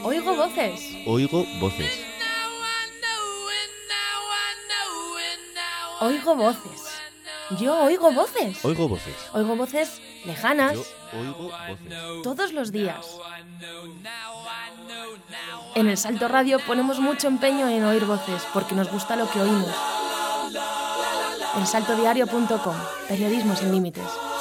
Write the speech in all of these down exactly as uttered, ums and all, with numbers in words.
Oigo voces. Oigo voces. Oigo voces. Yo oigo voces. Oigo voces. Oigo voces lejanas. Yo oigo voces. Todos los días. En El Salto Radio ponemos mucho empeño en oír voces porque nos gusta lo que oímos. el salto diario punto com. Periodismo sin límites.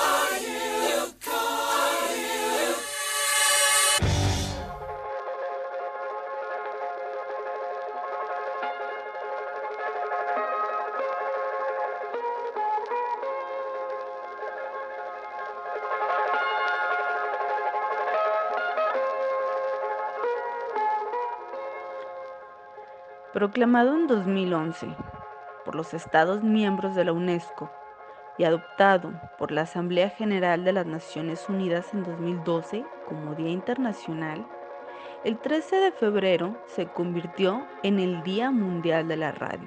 Proclamado en dos mil once por los Estados miembros de la UNESCO y adoptado por la Asamblea General de las Naciones Unidas en dos mil doce como Día Internacional, el trece de febrero se convirtió en el Día Mundial de la Radio.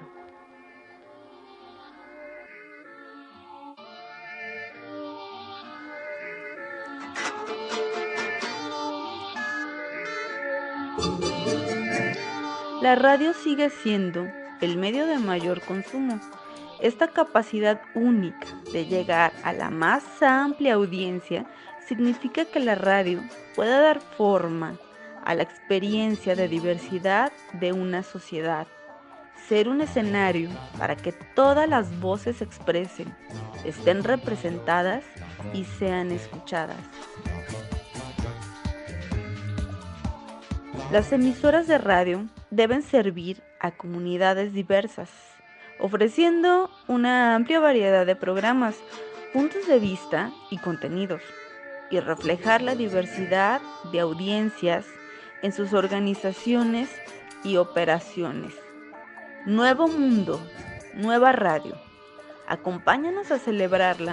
La radio sigue siendo el medio de mayor consumo. Esta capacidad única de llegar a la más amplia audiencia significa que la radio puede dar forma a la experiencia de diversidad de una sociedad, ser un escenario para que todas las voces se expresen, estén representadas y sean escuchadas. Las emisoras de radio deben servir a comunidades diversas, ofreciendo una amplia variedad de programas, puntos de vista y contenidos, y reflejar la diversidad de audiencias en sus organizaciones y operaciones. Nuevo mundo, nueva radio. Acompáñanos a celebrarla.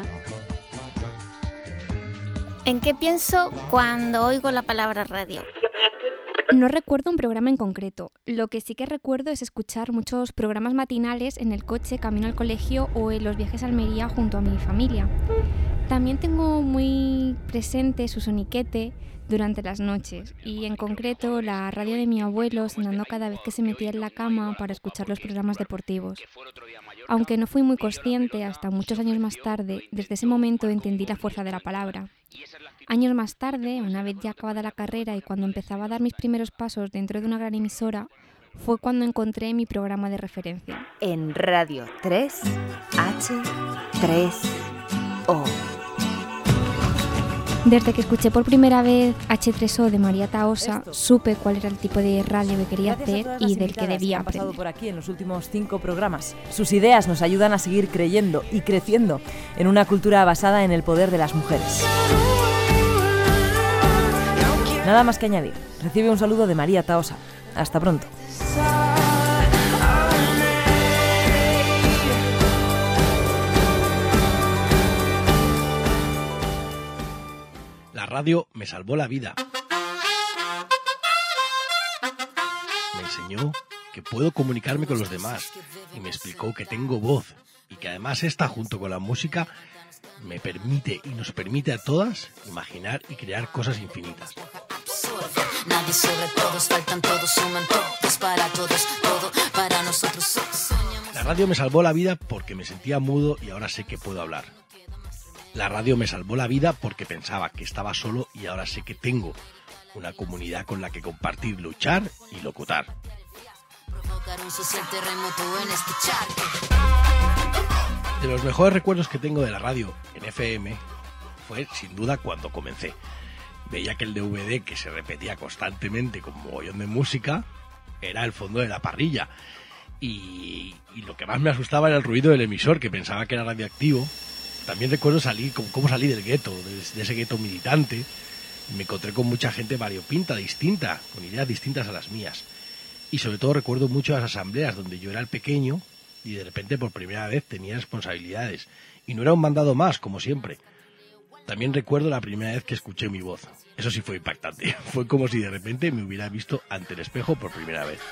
¿En qué pienso cuando oigo la palabra radio? No recuerdo un programa en concreto. Lo que sí que recuerdo es escuchar muchos programas matinales en el coche camino al colegio o en los viajes a Almería junto a mi familia. También tengo muy presente su soniquete durante las noches y en concreto la radio de mi abuelo sonando cada vez que se metía en la cama para escuchar los programas deportivos. Aunque no fui muy consciente hasta muchos años más tarde, desde ese momento entendí la fuerza de la palabra. Años más tarde, una vez ya acabada la carrera y cuando empezaba a dar mis primeros pasos dentro de una gran emisora, fue cuando encontré mi programa de referencia. En Radio tres H tres O. Desde que escuché por primera vez hache tres o de María Tahosa, supe cuál era el tipo de radio que quería hacer y del que debía aprender. Han pasado por aquí en los últimos cinco programas. Sus ideas nos ayudan a seguir creyendo y creciendo en una cultura basada en el poder de las mujeres. Nada más que añadir. Recibe un saludo de María Tahosa. Hasta pronto. La radio me salvó la vida. Me enseñó que puedo comunicarme con los demás y me explicó que tengo voz y que además esta, junto con la música, me permite y nos permite a todas imaginar y crear cosas infinitas. Nadie sobre todos, faltan todos, suman todos, para todos, todo para nosotros. La radio me salvó la vida porque me sentía mudo y ahora sé que puedo hablar. La radio me salvó la vida porque pensaba que estaba solo y ahora sé que tengo una comunidad con la que compartir, luchar y locutar. De los mejores recuerdos que tengo de la radio en F M fue sin duda cuando comencé. Veía que el D V D que se repetía constantemente con mogollón de música era el fondo de la parrilla. Y, y lo que más me asustaba era el ruido del emisor, que pensaba que era radioactivo. También recuerdo salir, cómo salí del gueto, de, de ese gueto militante. Me encontré con mucha gente variopinta, distinta, con ideas distintas a las mías. Y sobre todo recuerdo mucho las asambleas donde yo era el pequeño y de repente por primera vez tenía responsabilidades. Y no era un mandado más, como siempre. También recuerdo la primera vez que escuché mi voz. Eso sí fue impactante. Fue como si de repente me hubiera visto ante el espejo por primera vez.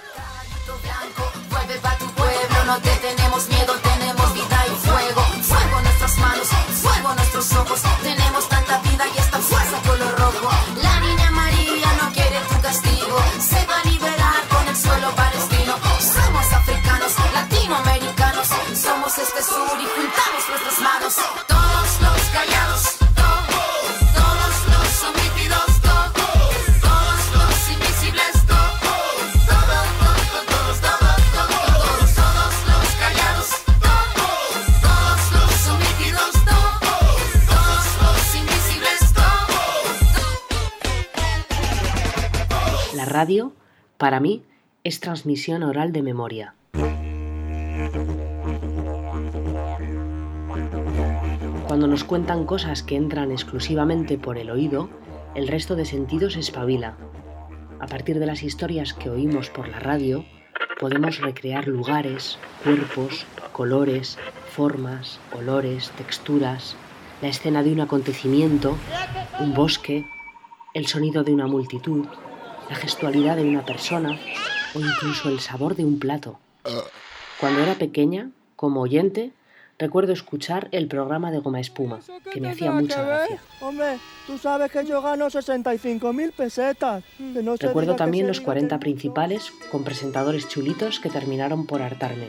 No te tenemos miedo, tenemos vida y fuego. Fuego en nuestras manos, fuego en nuestros ojos. Tenemos tanta vida y esta fuerza color rojo. La niña María no quiere tu castigo. Se La radio, para mí, es transmisión oral de memoria. Cuando nos cuentan cosas que entran exclusivamente por el oído, el resto de sentidos se espabila. A partir de las historias que oímos por la radio, podemos recrear lugares, cuerpos, colores, formas, olores, texturas, la escena de un acontecimiento, un bosque, el sonido de una multitud, la gestualidad de una persona o incluso el sabor de un plato. Cuando era pequeña, como oyente, recuerdo escuchar el programa de Goma Espuma, que me hacía mucha gracia. Hombre, tú sabes que yo gano sesenta y cinco mil pesetas. Que no se Recuerdo diga que también se los diga cuarenta que- principales con presentadores chulitos que terminaron por hartarme.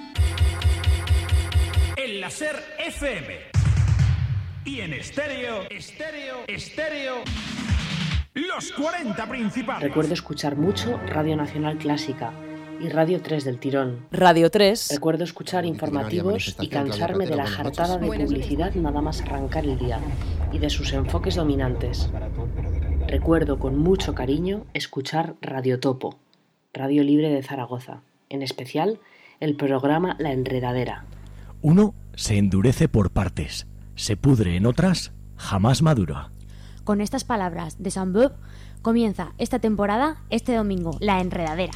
En la SER F M. Y en estéreo, estéreo, estéreo. Los cuarenta principales. Recuerdo escuchar mucho Radio Nacional Clásica y Radio tres del tirón. Radio tres. Recuerdo escuchar informativos y cansarme de la jartada de publicidad nada más arrancar el día y de sus enfoques dominantes. Recuerdo con mucho cariño escuchar Radio Topo, Radio Libre de Zaragoza, en especial el programa La Enredadera. Uno se endurece por partes, se pudre en otras, jamás madura. Con estas palabras de Saint-Beuve comienza esta temporada, este domingo, La Enredadera.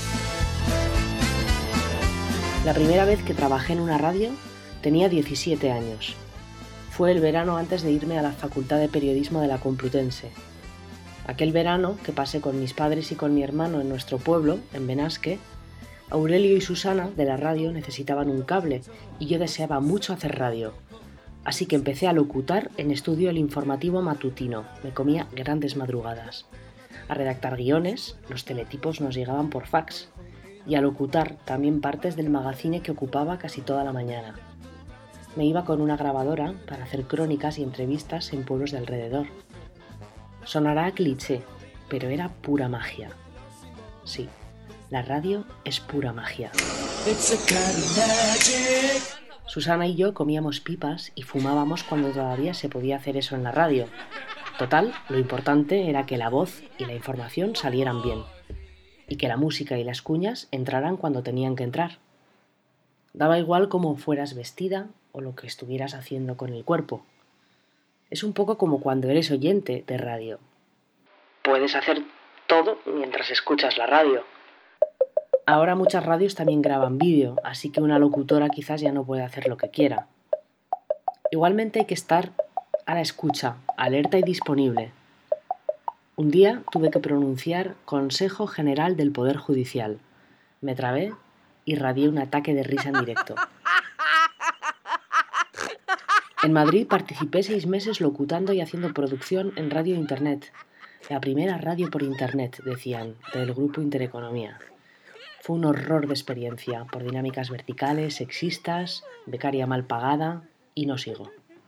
La primera vez que trabajé en una radio tenía diecisiete años. Fue el verano antes de irme a la Facultad de Periodismo de la Complutense. Aquel verano que pasé con mis padres y con mi hermano en nuestro pueblo, en Benasque, Aurelio y Susana de la radio necesitaban un cable y yo deseaba mucho hacer radio. Así que empecé a locutar en estudio el informativo matutino, me comía grandes madrugadas. A redactar guiones, los teletipos nos llegaban por fax, y a locutar también partes del magazine que ocupaba casi toda la mañana. Me iba con una grabadora para hacer crónicas y entrevistas en pueblos de alrededor. Sonará a cliché, pero era pura magia. Sí, la radio es pura magia. Susana y yo comíamos pipas y fumábamos cuando todavía se podía hacer eso en la radio. Total, lo importante era que la voz y la información salieran bien, y que la música y las cuñas entraran cuando tenían que entrar. Daba igual cómo fueras vestida o lo que estuvieras haciendo con el cuerpo. Es un poco como cuando eres oyente de radio. Puedes hacer todo mientras escuchas la radio. Ahora muchas radios también graban vídeo, así que una locutora quizás ya no puede hacer lo que quiera. Igualmente hay que estar a la escucha, alerta y disponible. Un día tuve que pronunciar Consejo General del Poder Judicial. Me trabé y radié un ataque de risa en directo. En Madrid participé seis meses locutando y haciendo producción en radio e internet. La primera radio por internet, decían, del grupo Intereconomía. Fue un horror de experiencia, por dinámicas verticales, sexistas, becaria mal pagada, y no sigo.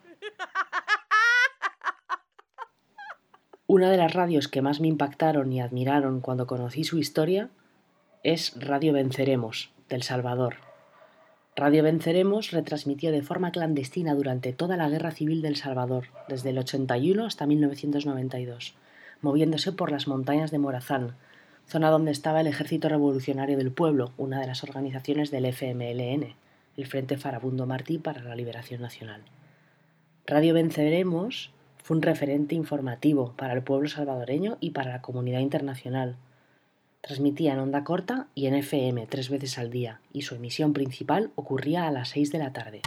Una de las radios que más me impactaron y admiraron cuando conocí su historia es Radio Venceremos, del Salvador. Radio Venceremos retransmitió de forma clandestina durante toda la Guerra Civil del Salvador, desde el ochenta y uno hasta mil novecientos noventa y dos, moviéndose por las montañas de Morazán, zona donde estaba el Ejército Revolucionario del Pueblo, una de las organizaciones del F M L N, el Frente Farabundo Martí para la Liberación Nacional. Radio Venceremos fue un referente informativo para el pueblo salvadoreño y para la comunidad internacional. Transmitía en onda corta y en F M tres veces al día, y su emisión principal ocurría a las seis de la tarde.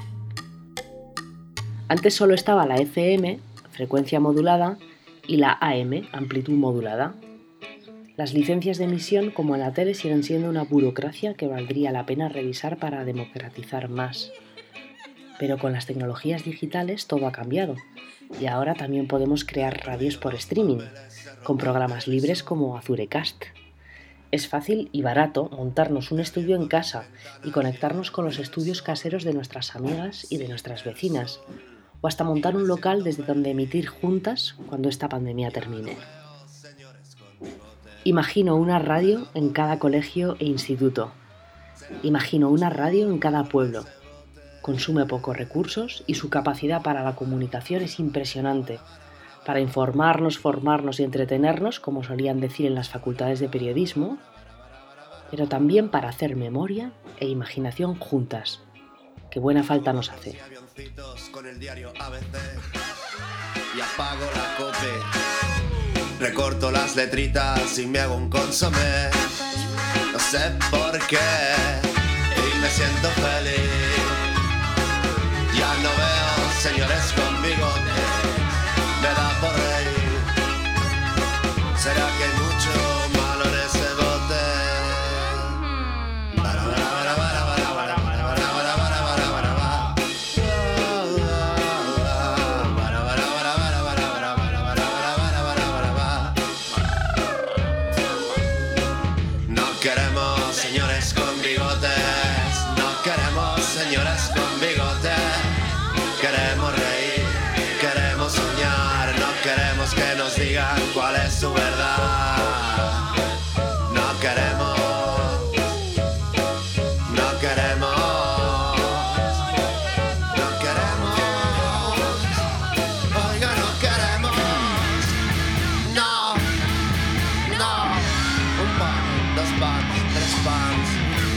Antes solo estaba la F M, frecuencia modulada, y la A M, amplitud modulada. Las licencias de emisión, como en la tele, siguen siendo una burocracia que valdría la pena revisar para democratizar más. Pero con las tecnologías digitales todo ha cambiado, y ahora también podemos crear radios por streaming, con programas libres como Azurecast. Es fácil y barato montarnos un estudio en casa y conectarnos con los estudios caseros de nuestras amigas y de nuestras vecinas, o hasta montar un local desde donde emitir juntas cuando esta pandemia termine. Imagino una radio en cada colegio e instituto. Imagino una radio en cada pueblo. Consume pocos recursos y su capacidad para la comunicación es impresionante, para informarnos, formarnos y entretenernos, como solían decir en las facultades de periodismo, pero también para hacer memoria e imaginación juntas, que buena falta nos hace. Con el diario A B C y apago la cope, recorto las letritas y me hago un consomé, no sé por qué, y me siento feliz. Ya no veo señores con bigote, me da por reír. ¿Será que hay mucho malo en ese bote? No queremos señores con bigotes, no queremos señoras con bigotes. Queremos reír, queremos soñar, no queremos que nos digan cuál es su verdad. No queremos, no queremos, no queremos, oiga, no queremos, no, no, un pan, dos pans, tres pans.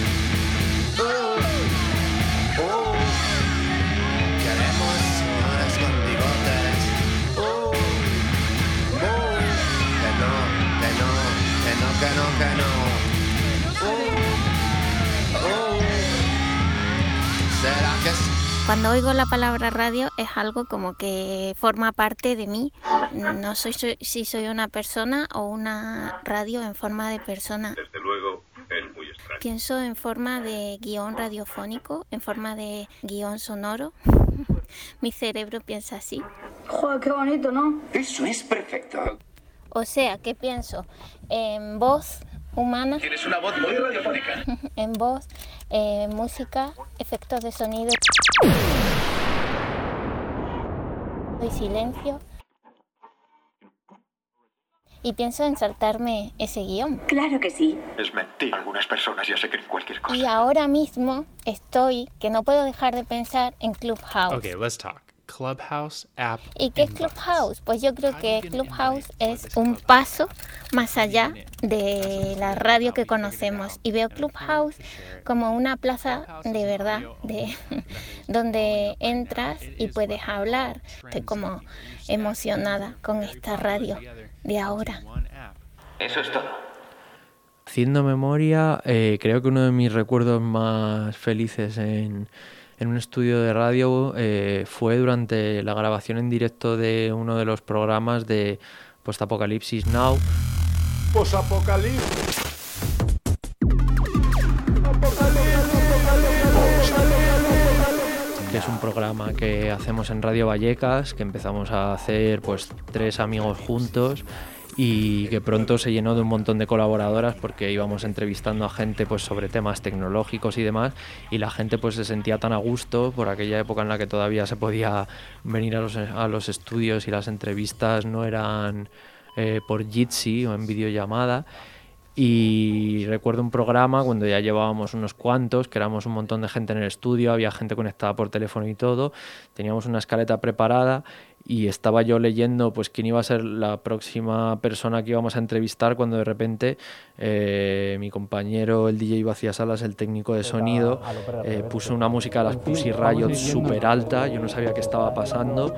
Uh, uh. Queremos señores con bigotes. Uh, uh, que no, que no, que no, que no, que no. Uh, uh, ¿será que sí? Cuando oigo la palabra radio es algo como que forma parte de mí. No soy, soy si soy una persona o una radio en forma de persona. Desde luego es muy extraño. Pienso en forma de guión radiofónico, en forma de guión sonoro. Mi cerebro piensa así. Joder, qué bonito, ¿no? Eso es perfecto. O sea, ¿qué pienso? En voz humana. Tienes una voz muy radiofónica. En voz, eh, música, efectos de sonido y silencio. Y pienso en saltarme ese guión. Claro que sí. Es mentira, algunas personas ya se creen cualquier cosa. Y ahora mismo estoy, que no puedo dejar de pensar en Clubhouse. Okay, let's talk. Clubhouse app. ¿Y qué es Clubhouse? Pues yo creo que Clubhouse es un paso más allá de la radio que conocemos. Y veo Clubhouse como una plaza de verdad, de donde entras y puedes hablar. Estoy como emocionada con esta radio de ahora. Eso es todo. Haciendo memoria, eh, creo que uno de mis recuerdos más felices en, en un estudio de radio eh, fue durante la grabación en directo de uno de los programas de Post-Apocalipsis Now. Post-Apocalipsis. Que es un programa que hacemos en Radio Vallecas, que empezamos a hacer pues tres amigos juntos y que pronto se llenó de un montón de colaboradoras porque íbamos entrevistando a gente pues sobre temas tecnológicos y demás, y la gente pues se sentía tan a gusto por aquella época en la que todavía se podía venir a los, a los estudios y las entrevistas no eran eh, por Jitsi o en videollamada. Y recuerdo un programa cuando ya llevábamos unos cuantos, que éramos un montón de gente en el estudio, había gente conectada por teléfono y todo, teníamos una escaleta preparada y estaba yo leyendo pues quién iba a ser la próxima persona que íbamos a entrevistar, cuando de repente eh, mi compañero, el D J Vaciasalas, el técnico de sonido, eh, puso una música de las Pussy Riot súper alta, yo no sabía qué estaba pasando.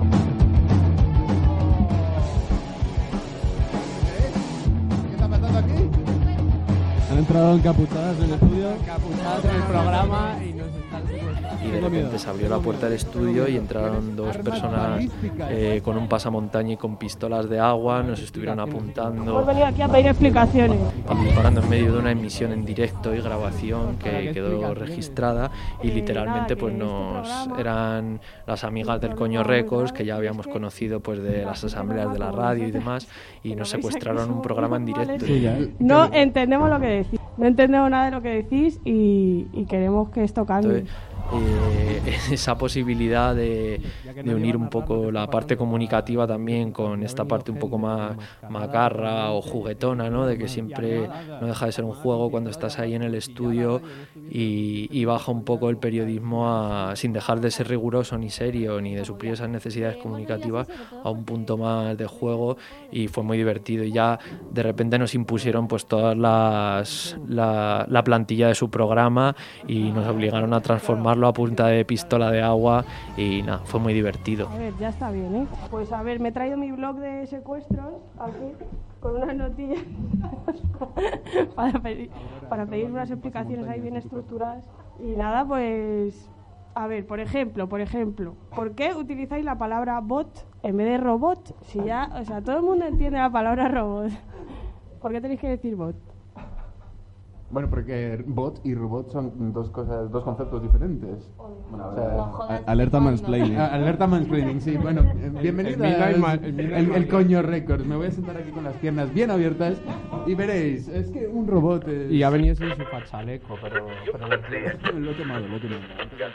Han entrado encapuchadas en el estudio, encapuchadas en el programa y nos están secuestrando. Y de repente se abrió la puerta del estudio y entraron dos personas eh, con un pasamontaña y con pistolas de agua, nos estuvieron apuntando. Hemos venido aquí a pedir explicaciones. Y disparando en medio de una emisión en directo y grabación que quedó registrada, y literalmente pues nos eran las amigas del Coño Records, que ya habíamos conocido pues de las asambleas de la radio y demás, y nos secuestraron un programa en directo. No entendemos lo que decís, no entendemos nada de lo que decís y, y queremos que esto cambie. Entonces, eh, esa posibilidad de, de unir un poco la parte comunicativa también con esta parte un poco más macarra o juguetona, ¿no? De que siempre no deja de ser un juego cuando estás ahí en el estudio y, y baja un poco el periodismo a, sin dejar de ser riguroso ni serio ni de suplir esas necesidades comunicativas, a un punto más de juego, y fue muy divertido. Y ya de repente nos impusieron pues todas las la, la plantilla de su programa y nos obligaron a transformarlo a punta de pistola de agua y nada, fue muy divertido. A ver, ya está bien, ¿eh? Pues a ver, me he traído mi blog de secuestros aquí con unas notillas para pedir, para pedir unas explicaciones ahí bien estructuradas. Y nada, pues a ver, por ejemplo, por ejemplo, ¿por qué utilizáis la palabra bot en vez de robot? Si ya, o sea, todo el mundo entiende la palabra robot. ¿Por qué tenéis que decir bot? Bueno, porque bot y robot son dos cosas, dos conceptos diferentes. Bueno, o sea, no a, alerta mansplaining. A, alerta mansplaining, sí. Bueno, eh, bienvenido al el, el, el Coño Records. Me voy a sentar aquí con las piernas bien abiertas y veréis, es que un robot es... Y ha venido sin su fachaleco, pero... pero lo he quemado, lo he quemado.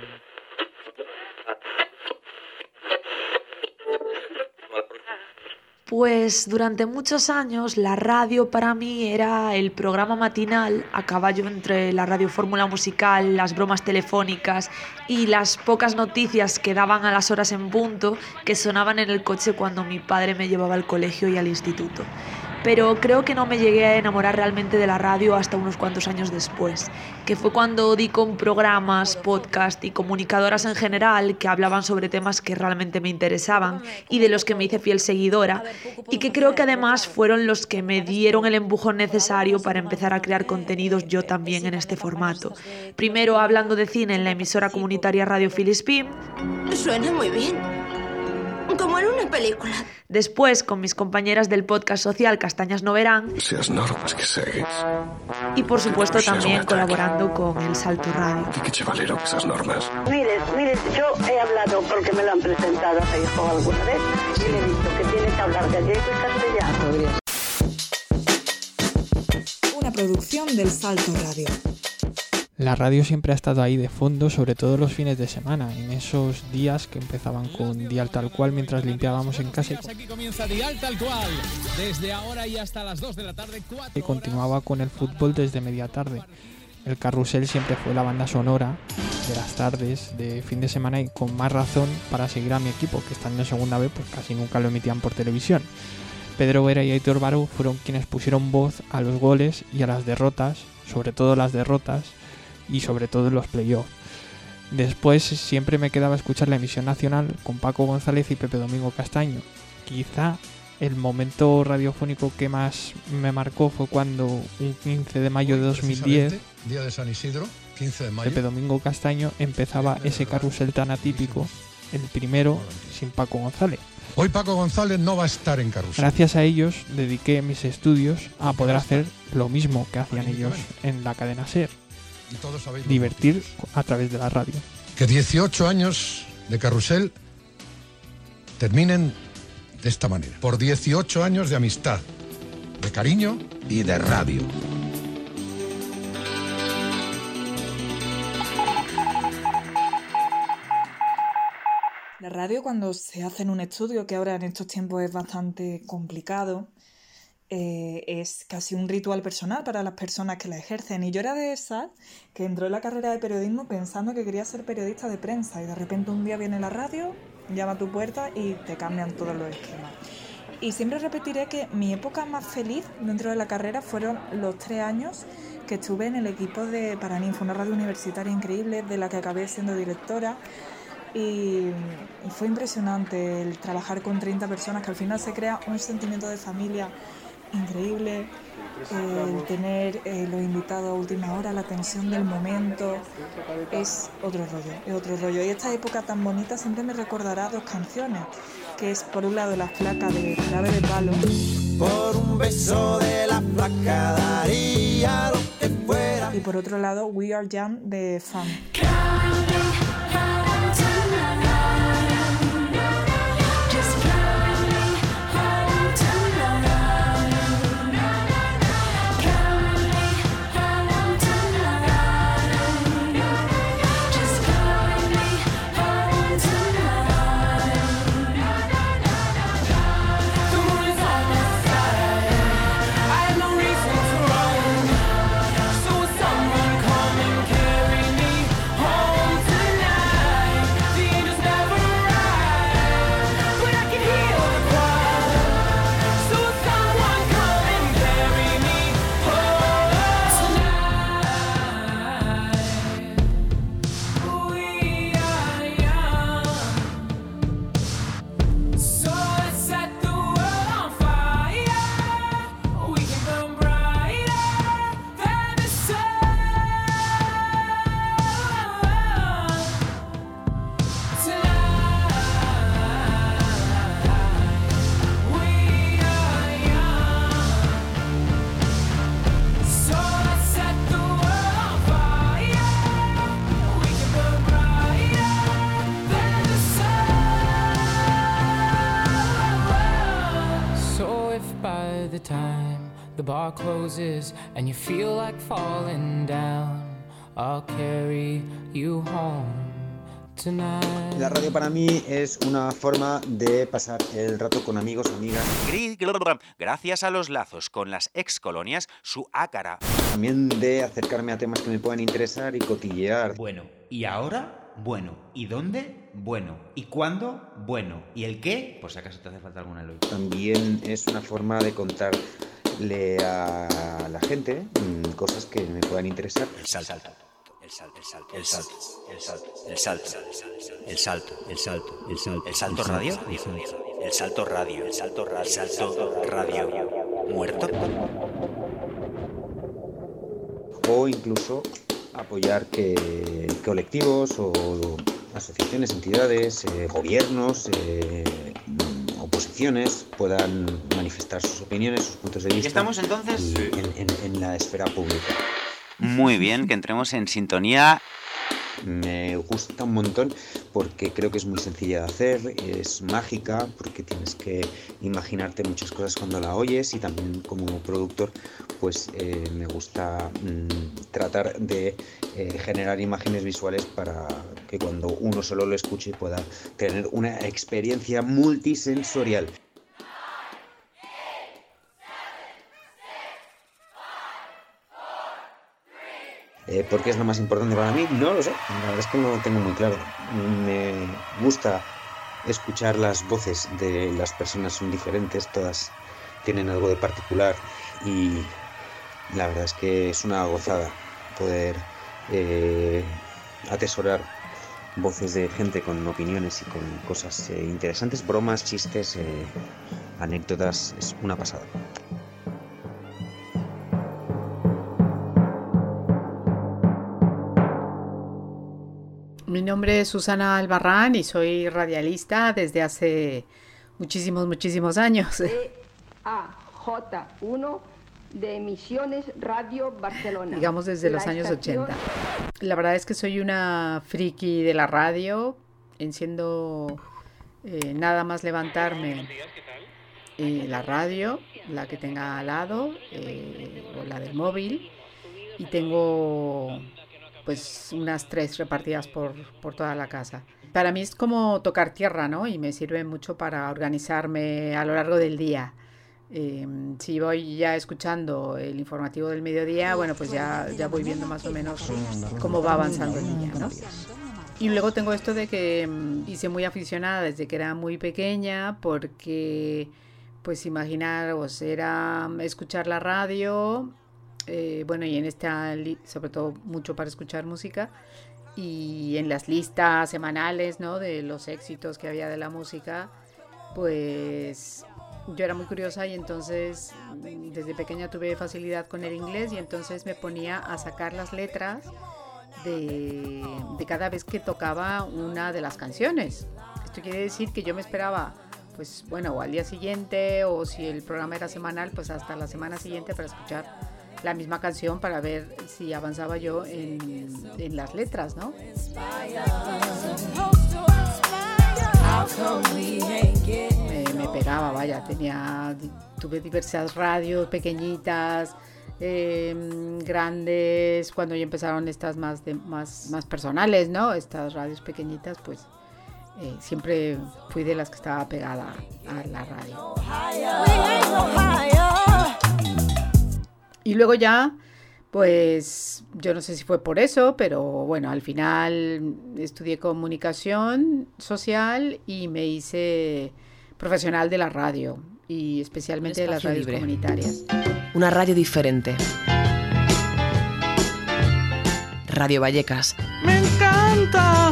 Pues durante muchos años la radio para mí era el programa matinal a caballo entre la radio fórmula musical, las bromas telefónicas y las pocas noticias que daban a las horas en punto que sonaban en el coche cuando mi padre me llevaba al colegio y al instituto. Pero creo que no me llegué a enamorar realmente de la radio hasta unos cuantos años después, que fue cuando di con programas, podcast y comunicadoras en general que hablaban sobre temas que realmente me interesaban y de los que me hice fiel seguidora, y que creo que además fueron los que me dieron el empujón necesario para empezar a crear contenidos yo también en este formato. Primero hablando de cine en la emisora comunitaria Radio Filispín. Suena muy bien. Como en una película. Después, con mis compañeras del podcast social Castañas no verán. Seas normas que segues. Y por supuesto también colaborando con El Salto Radio. Y que chavalero que esas normas. Mire, mire, yo he hablado porque me lo han presentado a mi hijo alguna vez y le he dicho que tiene que hablar gallego y castellano. Una producción del Salto Radio. La radio siempre ha estado ahí de fondo, sobre todo los fines de semana, en esos días que empezaban con Dial Tal Cual mientras limpiábamos en casa. Aquí comienza Dial Tal Cual, desde ahora y hasta las dos de la tarde. Y continuaba con el fútbol desde media tarde. El carrusel siempre fue la banda sonora de las tardes de fin de semana, y con más razón para seguir a mi equipo, que estando en segunda B pues casi nunca lo emitían por televisión. Pedro Vera y Aitor Baró fueron quienes pusieron voz a los goles y a las derrotas, sobre todo las derrotas, y sobre todo en los playoffs. Después siempre me quedaba escuchar la emisión nacional con Paco González y Pepe Domingo Castaño. Quizá el momento radiofónico que más me marcó fue cuando un quince de mayo de dos mil diez, día de San Isidro, quince de mayo, Pepe Domingo Castaño empezaba ese carrusel tan atípico, el primero sin Paco González. Hoy Paco González no va a estar en carrusel. Gracias a ellos dediqué mis estudios a poder hacer lo mismo que hacían ellos en la cadena SER. Divertir a través de la radio. Que dieciocho años de carrusel terminen de esta manera. Por dieciocho años de amistad, de cariño y de radio. La radio, cuando se hace en un estudio, que ahora en estos tiempos es bastante complicado, Eh, es casi un ritual personal para las personas que la ejercen. Y yo era de esas que entró en la carrera de periodismo pensando que quería ser periodista de prensa, y de repente un día viene la radio, llama a tu puerta y te cambian todos los esquemas. Y siempre repetiré que mi época más feliz dentro de la carrera fueron los tres años que estuve en el equipo de Paraninfo, una radio universitaria increíble de la que acabé siendo directora. Y, y fue impresionante el trabajar con treinta personas, que al final se crea un sentimiento de familia increíble, eh, el tener eh, los invitados a última hora, la tensión del momento, es otro rollo, es otro rollo. Y esta época tan bonita siempre me recordará dos canciones, que es por un lado La Flaca de Jarabe de Palo. Por un beso de la flaca daría lo que fuera. Y por otro lado We Are Young de Fun. of the time the bar closes and you feel like falling down, I'll carry you home. La radio para mí es una forma de pasar el rato con amigos, amigas. Gracias a los lazos con las ex colonias, su ácara. También de acercarme a temas que me puedan interesar y cotillear. Bueno, ¿y ahora? Bueno. ¿Y dónde? Bueno. ¿Y cuándo? Bueno. ¿Y el qué? Por si acaso te hace falta alguna ley. También es una forma de contarle a la gente mmm, cosas que me puedan interesar. El salto. El salto, el salto, el salto, el salto, el salto, el salto, el salto, el salto, el salto radio, el salto radio, el salto radio, el salto radio, muerto. O incluso apoyar que colectivos o asociaciones, entidades, eh, gobiernos, eh, oposiciones puedan manifestar sus opiniones, sus puntos de vista. ¿Y estamos entonces? En, en, en la esfera pública. Muy bien, que entremos en sintonía. Me gusta un montón porque creo que es muy sencilla de hacer, es mágica porque tienes que imaginarte muchas cosas cuando la oyes, y también como productor pues eh, me gusta mmm, tratar de eh, generar imágenes visuales para que cuando uno solo lo escuche pueda tener una experiencia multisensorial. Eh, ¿Por qué es lo más importante para mí? No lo sé, la verdad es que no lo tengo muy claro. Me gusta escuchar las voces de las personas, son diferentes, todas tienen algo de particular, y la verdad es que es una gozada poder eh, atesorar voces de gente con opiniones y con cosas eh, interesantes, bromas, chistes, eh, anécdotas, es una pasada. Mi nombre es Susana Albarrán y soy radialista desde hace muchísimos, muchísimos años. E A J uno de Emisiones Radio Barcelona. Digamos desde los años ochenta. La verdad es que soy una friki de la radio, enciendo eh, nada más levantarme eh, la radio, la que tenga al lado, eh, o la del móvil, y tengo pues unas tres repartidas por, por toda la casa. Para mí es como tocar tierra, ¿no? Y me sirve mucho para organizarme a lo largo del día. Eh, si voy ya escuchando el informativo del mediodía, bueno, pues ya, ya voy viendo más o menos cómo va avanzando el día, ¿no? Y luego tengo esto de que um, hice muy aficionada desde que era muy pequeña, porque, pues imaginaros, era escuchar la radio. Eh, bueno, y en esta, li- sobre todo mucho para escuchar música, y en las listas semanales, ¿no?, de los éxitos que había de la música, pues yo era muy curiosa, y entonces desde pequeña tuve facilidad con el inglés, y entonces me ponía a sacar las letras de, de cada vez que tocaba una de las canciones. Esto quiere decir que yo me esperaba, pues bueno, o al día siguiente, o si el programa era semanal, pues hasta la semana siguiente para escuchar la misma canción, para ver si avanzaba yo en, en las letras, ¿no? Me, me pegaba, vaya, tenía, tuve diversas radios pequeñitas, eh, grandes, cuando ya empezaron estas más, de, más, más personales, ¿no? Estas radios pequeñitas, pues eh, siempre fui de las que estaba pegada a la radio. Y luego ya, pues yo no sé si fue por eso, pero bueno, al final estudié comunicación social y me hice profesional de la radio, y especialmente de las radios libre. Comunitarias. Una radio diferente. Radio Vallecas. ¡Me encanta!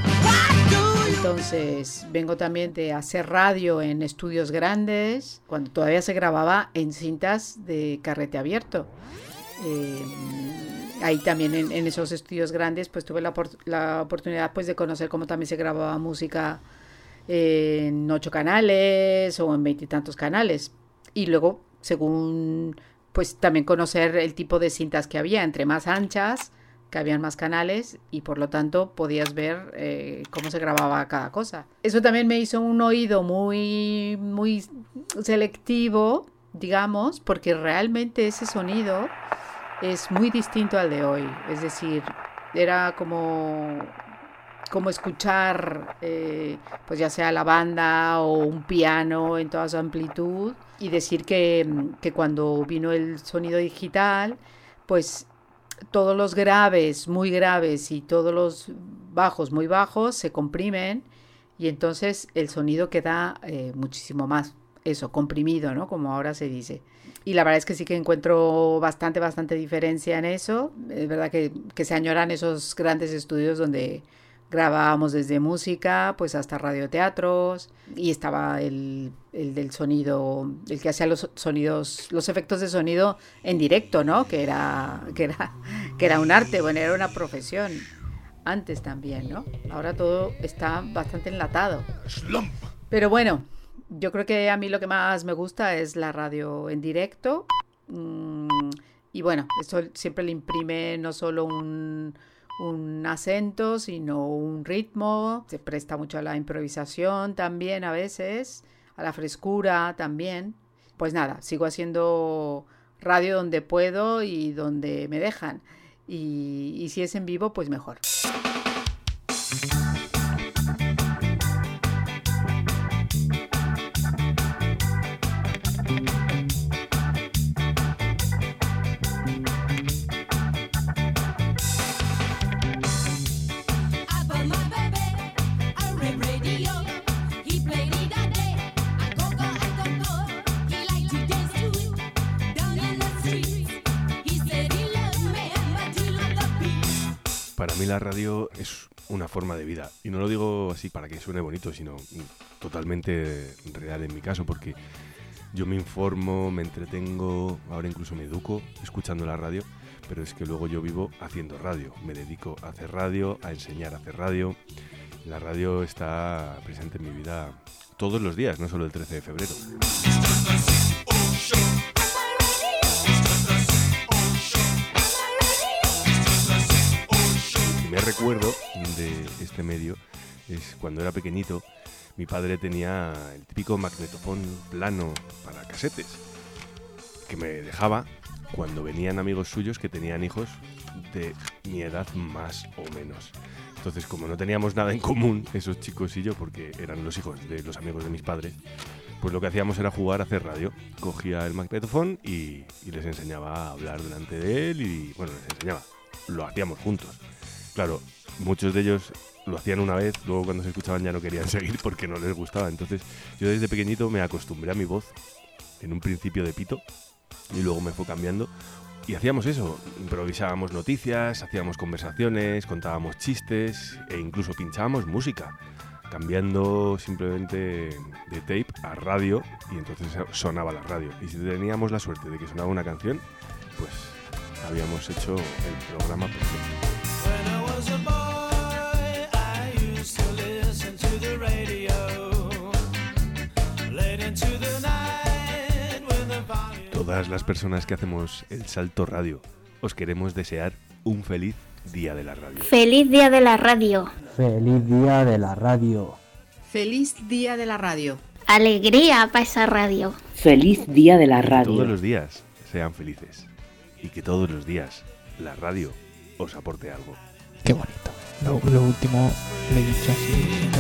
Entonces vengo también de hacer radio en estudios grandes, cuando todavía se grababa en cintas de carrete abierto. Eh, ahí también en, en esos estudios grandes pues tuve la, la oportunidad pues de conocer cómo también se grababa música en ocho canales o en veintitantos canales. Y luego, según, pues también conocer el tipo de cintas que había, entre más anchas, que habían más canales, y por lo tanto podías ver eh, cómo se grababa cada cosa. Eso también me hizo un oído muy, muy selectivo digamos, porque realmente ese sonido es muy distinto al de hoy. Es decir, era como, como escuchar, eh, pues ya sea la banda o un piano en toda su amplitud, y decir que, que cuando vino el sonido digital, pues todos los graves muy graves y todos los bajos muy bajos se comprimen, y entonces el sonido queda eh, muchísimo más, eso, comprimido, ¿no? Como ahora se dice. Y la verdad es que sí que encuentro bastante, bastante diferencia en eso. Es verdad que, que se añoran esos grandes estudios donde grabábamos desde música pues hasta radioteatros, y estaba el, el del sonido, el que hacía los sonidos, los efectos de sonido en directo, ¿no? Que era, que era, que era un arte, bueno, era una profesión antes también, ¿no? Ahora todo está bastante enlatado. Pero bueno, yo creo que a mí lo que más me gusta es la radio en directo. Mm, y bueno, esto siempre le imprime no solo un, un acento, sino un ritmo. Se presta mucho a la improvisación también a veces, a la frescura también. Pues nada, sigo haciendo radio donde puedo y donde me dejan. Y, y si es en vivo, pues mejor. Para mí la radio es una forma de vida, y no lo digo así para que suene bonito, sino totalmente real en mi caso, porque yo me informo, me entretengo, ahora incluso me educo escuchando la radio, pero es que luego yo vivo haciendo radio, me dedico a hacer radio, a enseñar a hacer radio. La radio está presente en mi vida todos los días, no solo el trece de febrero. El primer recuerdo de este medio es cuando era pequeñito. Mi padre tenía el típico magnetofón plano para casetes que me dejaba cuando venían amigos suyos que tenían hijos de mi edad más o menos. Entonces, como no teníamos nada en común, esos chicos y yo, porque eran los hijos de los amigos de mis padres, pues lo que hacíamos era jugar a hacer radio. Cogía el magnetofón y, y les enseñaba a hablar delante de él y, bueno, les enseñaba. Lo hacíamos juntos. Claro, muchos de ellos lo hacían una vez, luego cuando se escuchaban ya no querían seguir porque no les gustaba. Entonces, yo desde pequeñito me acostumbré a mi voz, en un principio de pito, y luego me fue cambiando. Y hacíamos eso, improvisábamos noticias, hacíamos conversaciones, contábamos chistes e incluso pinchábamos música, cambiando simplemente de tape a radio, y entonces sonaba la radio. Y si teníamos la suerte de que sonaba una canción, pues habíamos hecho el programa perfecto. Todas las personas que hacemos el Salto Radio, os queremos desear un feliz día de la radio. ¡Feliz día de la radio! ¡Feliz día de la radio! ¡Feliz día de la radio! ¡Alegría para esa radio! ¡Feliz día de la radio! Que todos los días sean felices y que todos los días la radio os aporte algo. Qué bonito. Lo, lo último le he dicho así.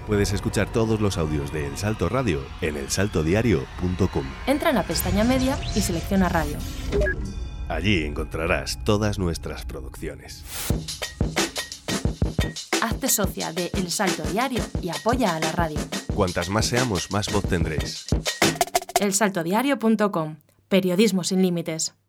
Puedes escuchar todos los audios de El Salto Radio en el salto diario punto com. Entra en la pestaña Media y selecciona Radio. Allí encontrarás todas nuestras producciones. Hazte socia de El Salto Diario y apoya a la radio. Cuantas más seamos, más voz tendréis. el salto diario punto com. Periodismo sin límites.